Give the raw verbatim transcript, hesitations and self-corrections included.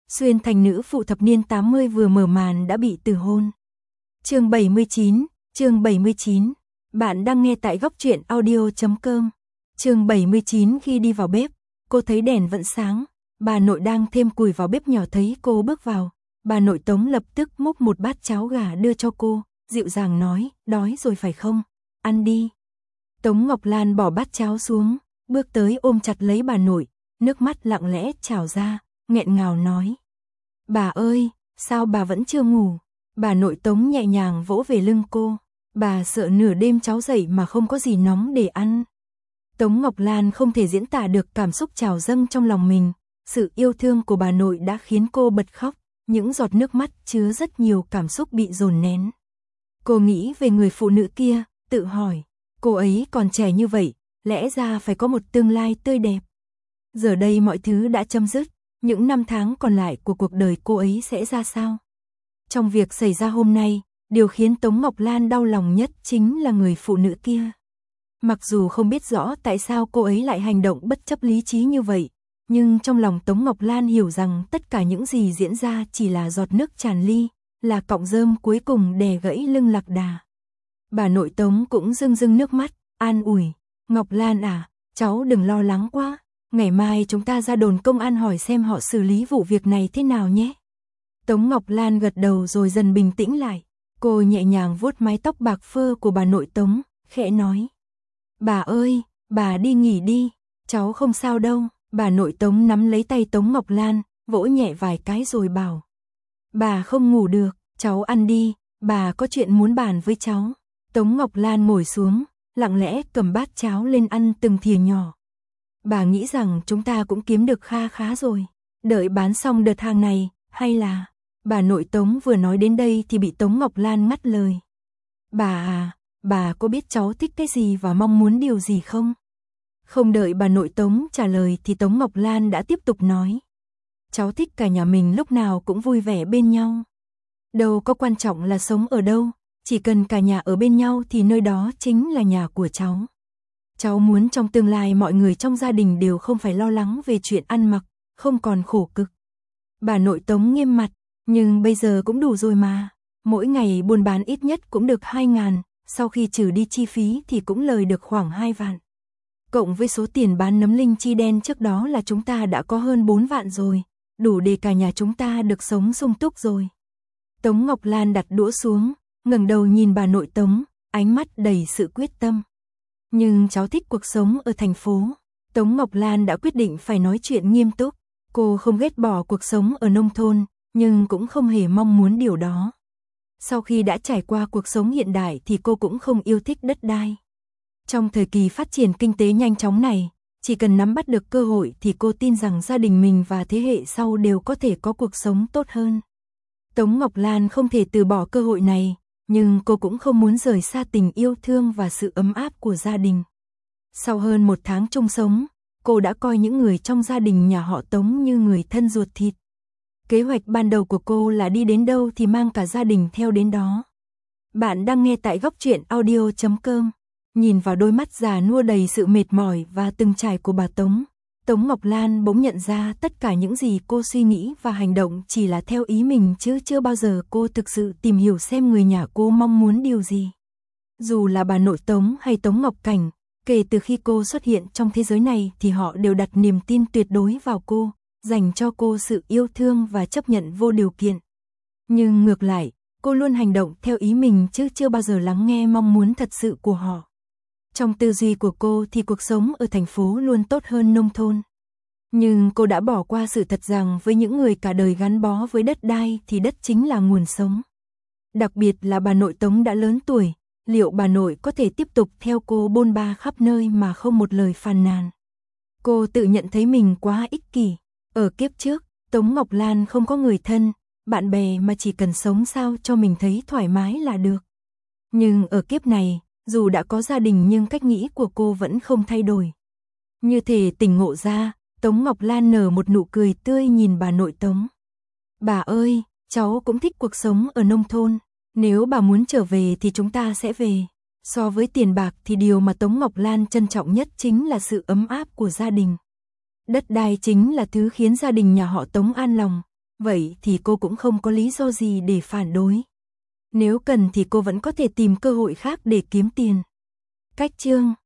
Xuyên thành nữ phụ thập niên tám mươi vừa mở màn đã bị từ hôn. Chương bảy mươi chín, chương bảy mươi chín. Bạn đang nghe tại góc truyện audio chấm com. Chương bảy mươi chín. Khi đi vào bếp, cô thấy đèn vẫn sáng, bà nội đang thêm củi vào bếp nhỏ thấy cô bước vào, bà nội Tống lập tức múc một bát cháo gà đưa cho cô, dịu dàng nói, đói rồi phải không? Ăn đi. Tống Ngọc Lan bỏ bát cháo xuống, bước tới ôm chặt lấy bà nội, nước mắt lặng lẽ trào ra, nghẹn ngào nói. Bà ơi, sao bà vẫn chưa ngủ? Bà nội Tống nhẹ nhàng vỗ về lưng cô, bà sợ nửa đêm cháu dậy mà không có gì nóng để ăn. Tống Ngọc Lan không thể diễn tả được cảm xúc trào dâng trong lòng mình, sự yêu thương của bà nội đã khiến cô bật khóc, những giọt nước mắt chứa rất nhiều cảm xúc bị dồn nén. Cô nghĩ về người phụ nữ kia, tự hỏi, cô ấy còn trẻ như vậy, lẽ ra phải có một tương lai tươi đẹp. Giờ đây mọi thứ đã chấm dứt, những năm tháng còn lại của cuộc đời cô ấy sẽ ra sao? Trong việc xảy ra hôm nay, điều khiến Tống Ngọc Lan đau lòng nhất chính là người phụ nữ kia. Mặc dù không biết rõ tại sao cô ấy lại hành động bất chấp lý trí như vậy, nhưng trong lòng Tống Ngọc Lan hiểu rằng tất cả những gì diễn ra chỉ là giọt nước tràn ly, là cọng rơm cuối cùng đè gãy lưng lạc đà. Bà nội Tống cũng rưng rưng nước mắt, an ủi, Ngọc Lan à, cháu đừng lo lắng quá, ngày mai chúng ta ra đồn công an hỏi xem họ xử lý vụ việc này thế nào nhé. Tống Ngọc Lan gật đầu rồi dần bình tĩnh lại, cô nhẹ nhàng vuốt mái tóc bạc phơ của bà nội Tống, khẽ nói. Bà ơi, bà đi nghỉ đi, cháu không sao đâu. Bà nội Tống nắm lấy tay Tống Ngọc Lan, vỗ nhẹ vài cái rồi bảo. Bà không ngủ được, cháu ăn đi, bà có chuyện muốn bàn với cháu. Tống Ngọc Lan ngồi xuống, lặng lẽ cầm bát cháo lên ăn từng thìa nhỏ. Bà nghĩ rằng chúng ta cũng kiếm được kha khá rồi, đợi bán xong đợt hàng này, hay là... Bà nội Tống vừa nói đến đây thì bị Tống Ngọc Lan ngắt lời. Bà à, bà có biết cháu thích cái gì và mong muốn điều gì không? Không đợi bà nội Tống trả lời thì Tống Ngọc Lan đã tiếp tục nói. Cháu thích cả nhà mình lúc nào cũng vui vẻ bên nhau. Đâu có quan trọng là sống ở đâu, chỉ cần cả nhà ở bên nhau thì nơi đó chính là nhà của cháu. Cháu muốn trong tương lai mọi người trong gia đình đều không phải lo lắng về chuyện ăn mặc, không còn khổ cực. Bà nội Tống nghiêm mặt, nhưng bây giờ cũng đủ rồi mà. Mỗi ngày buôn bán ít nhất cũng được hai ngàn, sau khi trừ đi chi phí thì cũng lời được khoảng hai vạn. Cộng với số tiền bán nấm linh chi đen trước đó là chúng ta đã có hơn bốn vạn rồi, đủ để cả nhà chúng ta được sống sung túc rồi. Tống Ngọc Lan đặt đũa xuống, ngẩng đầu nhìn bà nội Tống, ánh mắt đầy sự quyết tâm. Nhưng cháu thích cuộc sống ở thành phố. Tống Ngọc Lan đã quyết định phải nói chuyện nghiêm túc. Cô không ghét bỏ cuộc sống ở nông thôn, nhưng cũng không hề mong muốn điều đó. Sau khi đã trải qua cuộc sống hiện đại thì cô cũng không yêu thích đất đai. Trong thời kỳ phát triển kinh tế nhanh chóng này, chỉ cần nắm bắt được cơ hội thì cô tin rằng gia đình mình và thế hệ sau đều có thể có cuộc sống tốt hơn. Tống Ngọc Lan không thể từ bỏ cơ hội này, nhưng cô cũng không muốn rời xa tình yêu thương và sự ấm áp của gia đình. Sau hơn một tháng chung sống, cô đã coi những người trong gia đình nhà họ Tống như người thân ruột thịt. Kế hoạch ban đầu của cô là đi đến đâu thì mang cả gia đình theo đến đó. Bạn đang nghe tại góc truyện audio chấm com. Nhìn vào đôi mắt già nua đầy sự mệt mỏi và từng trải của bà Tống, Tống Ngọc Lan bỗng nhận ra tất cả những gì cô suy nghĩ và hành động chỉ là theo ý mình chứ chưa bao giờ cô thực sự tìm hiểu xem người nhà cô mong muốn điều gì. Dù là bà nội Tống hay Tống Ngọc Cảnh, kể từ khi cô xuất hiện trong thế giới này thì họ đều đặt niềm tin tuyệt đối vào cô, dành cho cô sự yêu thương và chấp nhận vô điều kiện. Nhưng ngược lại, cô luôn hành động theo ý mình chứ chưa bao giờ lắng nghe mong muốn thật sự của họ. Trong tư duy của cô thì cuộc sống ở thành phố luôn tốt hơn nông thôn. Nhưng cô đã bỏ qua sự thật rằng với những người cả đời gắn bó với đất đai thì đất chính là nguồn sống. Đặc biệt là bà nội Tống đã lớn tuổi, liệu bà nội có thể tiếp tục theo cô bôn ba khắp nơi mà không một lời phàn nàn? Cô tự nhận thấy mình quá ích kỷ. Ở kiếp trước, Tống Ngọc Lan không có người thân, bạn bè mà chỉ cần sống sao cho mình thấy thoải mái là được. Nhưng ở kiếp này, dù đã có gia đình nhưng cách nghĩ của cô vẫn không thay đổi. Như thể tỉnh ngộ ra, Tống Ngọc Lan nở một nụ cười tươi nhìn bà nội Tống. Bà ơi, cháu cũng thích cuộc sống ở nông thôn, nếu bà muốn trở về thì chúng ta sẽ về. So với tiền bạc thì điều mà Tống Ngọc Lan trân trọng nhất chính là sự ấm áp của gia đình. Đất đai chính là thứ khiến gia đình nhà họ Tống an lòng, Vậy thì cô cũng không có lý do gì để phản đối. Nếu cần thì cô vẫn có thể tìm cơ hội khác để kiếm tiền. Cách chương